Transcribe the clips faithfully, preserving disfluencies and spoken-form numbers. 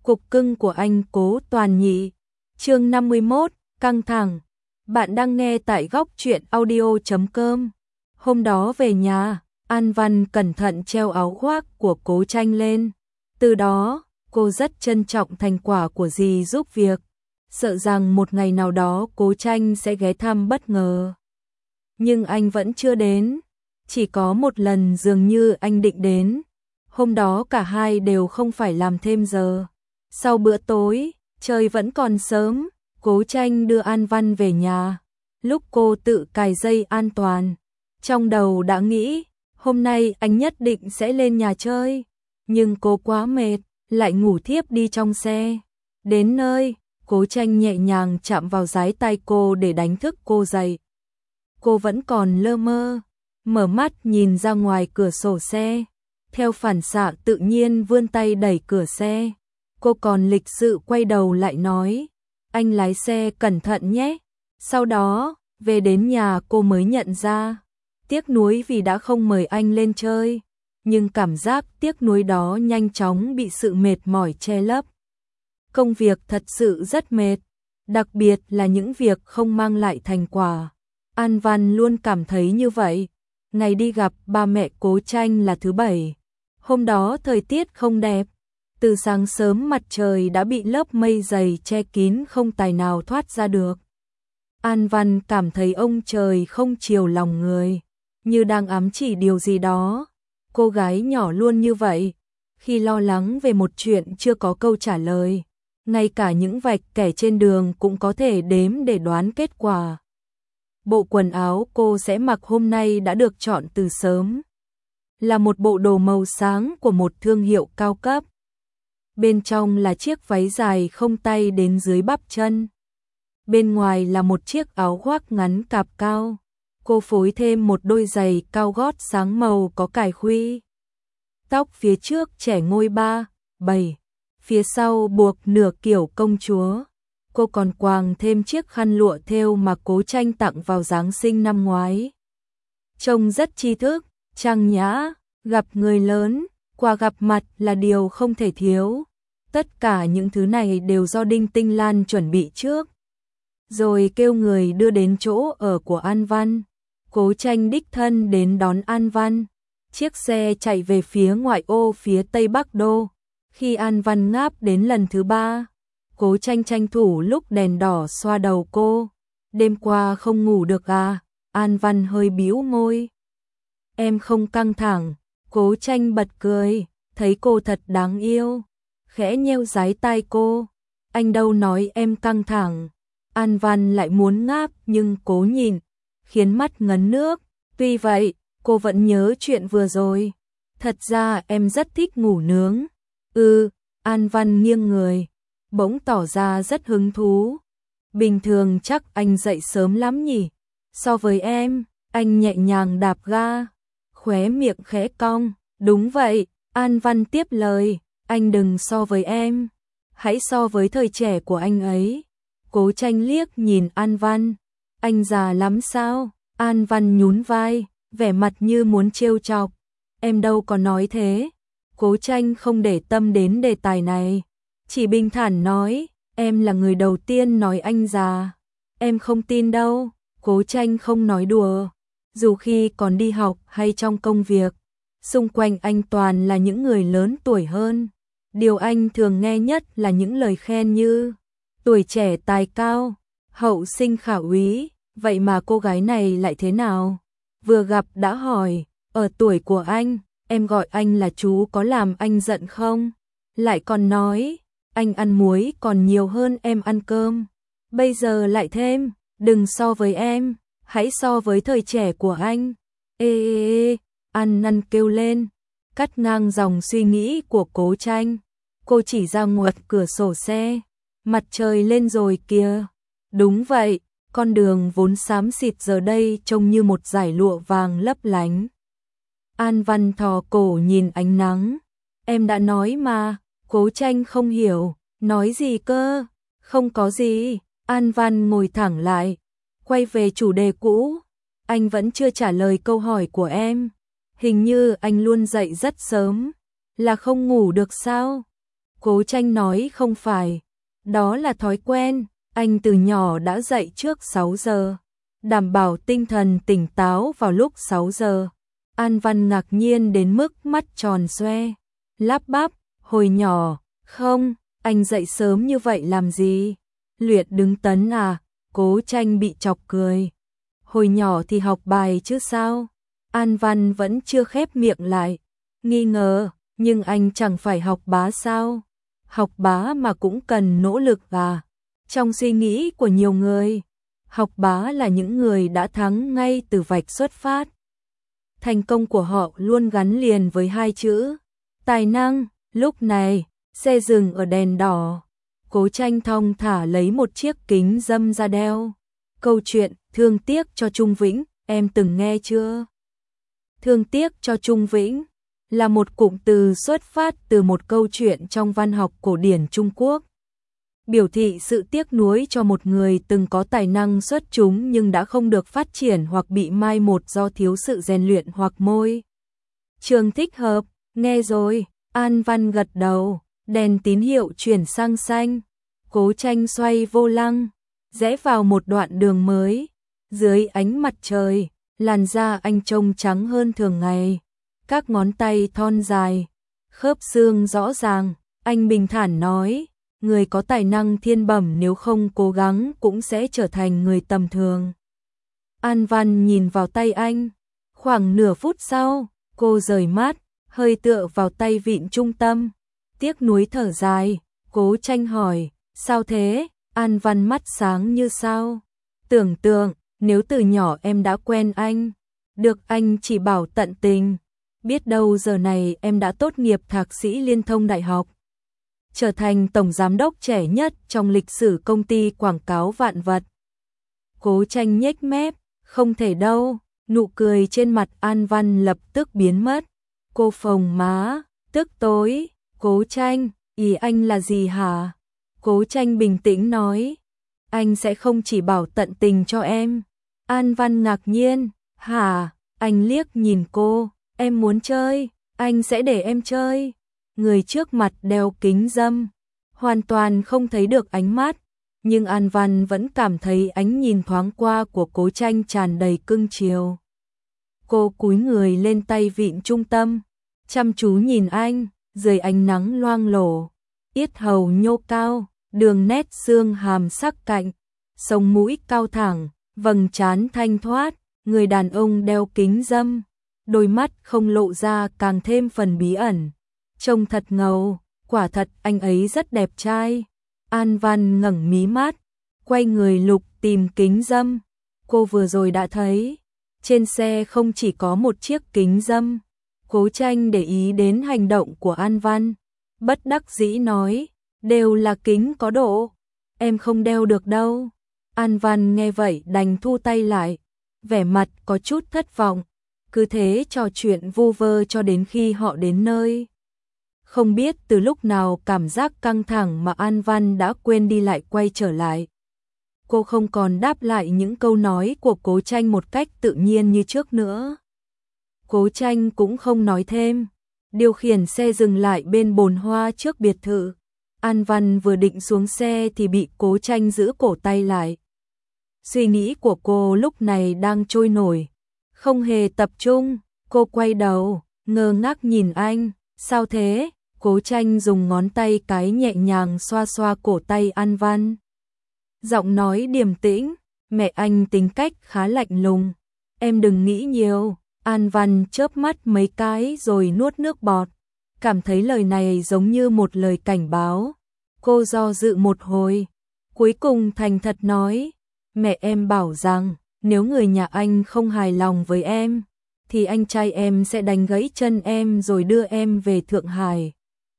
Cục cưng của anh Cố Toàn Nhị. Chương năm mươi mốt, căng thẳng. Bạn đang nghe tại góc truyện audio chấm com. Hôm đó về nhà, An Văn cẩn thận treo áo khoác của Cố Tranh lên. Từ đó, cô rất trân trọng thành quả của dì giúp việc, sợ rằng một ngày nào đó Cố Tranh sẽ ghé thăm bất ngờ. Nhưng anh vẫn chưa đến, chỉ có một lần dường như anh định đến. Hôm đó cả hai đều không phải làm thêm giờ. Sau bữa tối, trời vẫn còn sớm, Cố Tranh đưa An Văn về nhà. Lúc cô tự cài dây an toàn, trong đầu đã nghĩ, hôm nay anh nhất định sẽ lên nhà chơi. Nhưng cô quá mệt, lại ngủ thiếp đi trong xe. Đến nơi, Cố Tranh nhẹ nhàng chạm vào dái tay cô để đánh thức cô dậy. Cô vẫn còn lơ mơ, mở mắt nhìn ra ngoài cửa sổ xe. Theo phản xạ tự nhiên vươn tay đẩy cửa xe. Cô còn lịch sự quay đầu lại nói, anh lái xe cẩn thận nhé. Sau đó, về đến nhà cô mới nhận ra, tiếc nuối vì đã không mời anh lên chơi. Nhưng cảm giác tiếc nuối đó nhanh chóng bị sự mệt mỏi che lấp. Công việc thật sự rất mệt, đặc biệt là những việc không mang lại thành quả. An Văn luôn cảm thấy như vậy. Ngày đi gặp ba mẹ Cố Tranh là thứ bảy. Hôm đó thời tiết không đẹp. Từ sáng sớm mặt trời đã bị lớp mây dày che kín không tài nào thoát ra được. An Văn cảm thấy ông trời không chiều lòng người, như đang ám chỉ điều gì đó. Cô gái nhỏ luôn như vậy, khi lo lắng về một chuyện chưa có câu trả lời, ngay cả những vạch kẻ trên đường cũng có thể đếm để đoán kết quả. Bộ quần áo cô sẽ mặc hôm nay đã được chọn từ sớm, là một bộ đồ màu sáng của một thương hiệu cao cấp. Bên trong là chiếc váy dài không tay đến dưới bắp chân. Bên ngoài là một chiếc áo khoác ngắn cạp cao. Cô phối thêm một đôi giày cao gót sáng màu có cài khuy. Tóc phía trước trẻ ngôi ba, bảy, phía sau buộc nửa kiểu công chúa. Cô còn quàng thêm chiếc khăn lụa thêu mà Cố Tranh tặng vào Giáng sinh năm ngoái. Trông rất tri thức, trang nhã, gặp người lớn, quà gặp mặt là điều không thể thiếu. Tất cả những thứ này đều do Đinh Tinh Lan chuẩn bị trước, rồi kêu người đưa đến chỗ ở của An Văn. Cố Tranh đích thân đến đón An Văn. Chiếc xe chạy về phía ngoại ô phía tây Bắc Đô. Khi An Văn ngáp đến lần thứ ba, Cố Tranh tranh thủ lúc đèn đỏ xoa đầu cô. Đêm qua không ngủ được à? An Văn hơi bĩu môi. Em không căng thẳng. Cố Tranh bật cười, thấy cô thật đáng yêu, khẽ nheo dái tai cô. Anh đâu nói em căng thẳng. An Văn lại muốn ngáp nhưng cố nhìn, khiến mắt ngấn nước. Tuy vậy, cô vẫn nhớ chuyện vừa rồi. Thật ra em rất thích ngủ nướng. Ừ, An Văn nghiêng người, bỗng tỏ ra rất hứng thú. Bình thường chắc anh dậy sớm lắm nhỉ? So với em, anh nhẹ nhàng đạp ga, khóe miệng khẽ cong. Đúng vậy, An Văn tiếp lời, anh đừng so với em, hãy so với thời trẻ của anh ấy. Cố Tranh liếc nhìn An Văn, anh già lắm sao? An Văn nhún vai, vẻ mặt như muốn trêu chọc. Em đâu có nói thế. Cố Tranh không để tâm đến đề tài này, chỉ bình thản nói, em là người đầu tiên nói anh già. Em không tin đâu. Cố Tranh không nói đùa, dù khi còn đi học hay trong công việc, xung quanh anh toàn là những người lớn tuổi hơn. Điều anh thường nghe nhất là những lời khen như tuổi trẻ tài cao, hậu sinh khả úy. Vậy mà cô gái này lại thế nào? Vừa gặp đã hỏi, ở tuổi của anh, em gọi anh là chú có làm anh giận không? Lại còn nói, anh ăn muối còn nhiều hơn em ăn cơm. Bây giờ lại thêm, đừng so với em, hãy so với thời trẻ của anh. Ê ê ê, An Năn kêu lên, cắt ngang dòng suy nghĩ của Cố Tranh. Cô chỉ ra ngoài cửa sổ xe, mặt trời lên rồi kìa. Đúng vậy, con đường vốn xám xịt giờ đây trông như một dải lụa vàng lấp lánh. An Văn thò cổ nhìn ánh nắng. Em đã nói mà. Cố Tranh không hiểu, nói gì cơ? Không có gì. An Văn ngồi thẳng lại, quay về chủ đề cũ. Anh vẫn chưa trả lời câu hỏi của em. Hình như anh luôn dậy rất sớm, là không ngủ được sao? Cố Tranh nói không phải, đó là thói quen, anh từ nhỏ đã dậy trước sáu giờ, đảm bảo tinh thần tỉnh táo vào lúc sáu giờ. An Văn ngạc nhiên đến mức mắt tròn xoe, lắp bắp, hồi nhỏ, không, anh dậy sớm như vậy làm gì? Luyện đứng tấn à? Cố Tranh bị chọc cười. Hồi nhỏ thì học bài chứ sao? An Văn vẫn chưa khép miệng lại, nghi ngờ, nhưng anh chẳng phải học bá sao? Học bá mà cũng cần nỗ lực à? Trong suy nghĩ của nhiều người, học bá là những người đã thắng ngay từ vạch xuất phát. Thành công của họ luôn gắn liền với hai chữ tài năng. Lúc này, xe dừng ở đèn đỏ. Cố Tranh thong thả lấy một chiếc kính râm ra đeo. Câu chuyện thương tiếc cho Trung Vĩnh, em từng nghe chưa? Thương tiếc cho Trung Vĩnh là một cụm từ xuất phát từ một câu chuyện trong văn học cổ điển Trung Quốc. Biểu thị sự tiếc nuối cho một người từng có tài năng xuất chúng nhưng đã không được phát triển hoặc bị mai một do thiếu sự rèn luyện hoặc môi trường thích hợp. Nghe rồi, An Văn gật đầu, đèn tín hiệu chuyển sang xanh. Cố Tranh xoay vô lăng, rẽ vào một đoạn đường mới. Dưới ánh mặt trời, làn da anh trông trắng hơn thường ngày. Các ngón tay thon dài, khớp xương rõ ràng. Anh bình thản nói, người có tài năng thiên bẩm nếu không cố gắng cũng sẽ trở thành người tầm thường. An Văn nhìn vào tay anh. Khoảng nửa phút sau, cô rời mắt, hơi tựa vào tay vịn trung tâm. Tiếc nuối thở dài, Cố Tranh hỏi, sao thế? An Văn mắt sáng như sao. Tưởng tượng, nếu từ nhỏ em đã quen anh, được anh chỉ bảo tận tình, biết đâu giờ này em đã tốt nghiệp thạc sĩ liên thông đại học, trở thành tổng giám đốc trẻ nhất trong lịch sử công ty quảng cáo vạn vật. Cố Tranh nhếch mép, không thể đâu, nụ cười trên mặt An Văn lập tức biến mất. Cô phồng má, tức tối, Cố Tranh, ý anh là gì hả? Cố Tranh bình tĩnh nói, anh sẽ không chỉ bảo tận tình cho em. An Văn ngạc nhiên, hả? Anh liếc nhìn cô, em muốn chơi, anh sẽ để em chơi. Người trước mặt đeo kính râm, hoàn toàn không thấy được ánh mắt, nhưng An Văn vẫn cảm thấy ánh nhìn thoáng qua của Cố Tranh tràn đầy cưng chiều. Cô cúi người lên tay vịn trung tâm, chăm chú nhìn anh, dưới ánh nắng loang lổ, yết hầu nhô cao, đường nét xương hàm sắc cạnh, sống mũi cao thẳng, vầng trán thanh thoát. Người đàn ông đeo kính râm, đôi mắt không lộ ra càng thêm phần bí ẩn. Trông thật ngầu, quả thật anh ấy rất đẹp trai. An Văn ngẩng mí mắt, quay người lục tìm kính râm. Cô vừa rồi đã thấy, trên xe không chỉ có một chiếc kính râm. Cố Tranh để ý đến hành động của An Văn, bất đắc dĩ nói, đều là kính có độ, em không đeo được đâu. An Văn nghe vậy đành thu tay lại, vẻ mặt có chút thất vọng. Cứ thế trò chuyện vu vơ cho đến khi họ đến nơi. Không biết từ lúc nào cảm giác căng thẳng mà An Văn đã quên đi lại quay trở lại. Cô không còn đáp lại những câu nói của Cố Tranh một cách tự nhiên như trước nữa. Cố Tranh cũng không nói thêm, điều khiển xe dừng lại bên bồn hoa trước biệt thự. An Văn vừa định xuống xe thì bị Cố Tranh giữ cổ tay lại. Suy nghĩ của cô lúc này đang trôi nổi, không hề tập trung. Cô quay đầu, ngơ ngác nhìn anh, sao thế? Cố Tranh dùng ngón tay cái nhẹ nhàng xoa xoa cổ tay An Văn. Giọng nói điềm tĩnh, mẹ anh tính cách khá lạnh lùng, em đừng nghĩ nhiều. An Văn chớp mắt mấy cái rồi nuốt nước bọt, cảm thấy lời này giống như một lời cảnh báo. Cô do dự một hồi, cuối cùng thành thật nói, mẹ em bảo rằng nếu người nhà anh không hài lòng với em, thì anh trai em sẽ đánh gãy chân em rồi đưa em về Thượng Hải.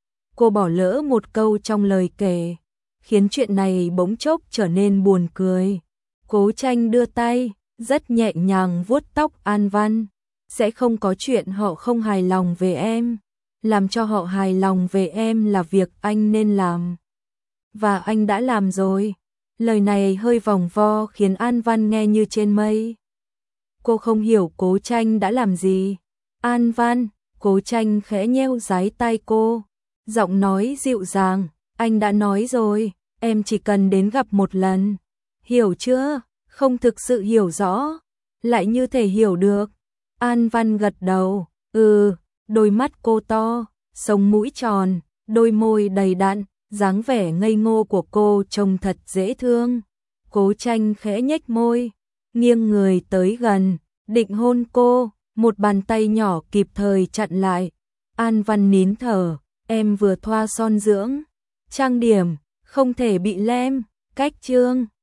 Cô bỏ lỡ một câu trong lời kể, khiến chuyện này bỗng chốc trở nên buồn cười. Cố Tranh đưa tay, rất nhẹ nhàng vuốt tóc An Văn. Sẽ không có chuyện họ không hài lòng về em. Làm cho họ hài lòng về em là việc anh nên làm. Và anh đã làm rồi. Lời này hơi vòng vo khiến An Văn nghe như trên mây. Cô không hiểu Cố Tranh đã làm gì. An Văn, Cố Tranh khẽ nheo dái tay cô, giọng nói dịu dàng, anh đã nói rồi, em chỉ cần đến gặp một lần. Hiểu chưa? Không thực sự hiểu rõ, lại như thể hiểu được. An Văn gật đầu, ừ, đôi mắt cô to, sống mũi tròn, đôi môi đầy đặn, dáng vẻ ngây ngô của cô trông thật dễ thương. Cố Tranh khẽ nhếch môi, nghiêng người tới gần, định hôn cô, một bàn tay nhỏ kịp thời chặn lại. An Văn nín thở, em vừa thoa son dưỡng, trang điểm, không thể bị lem, cách trương.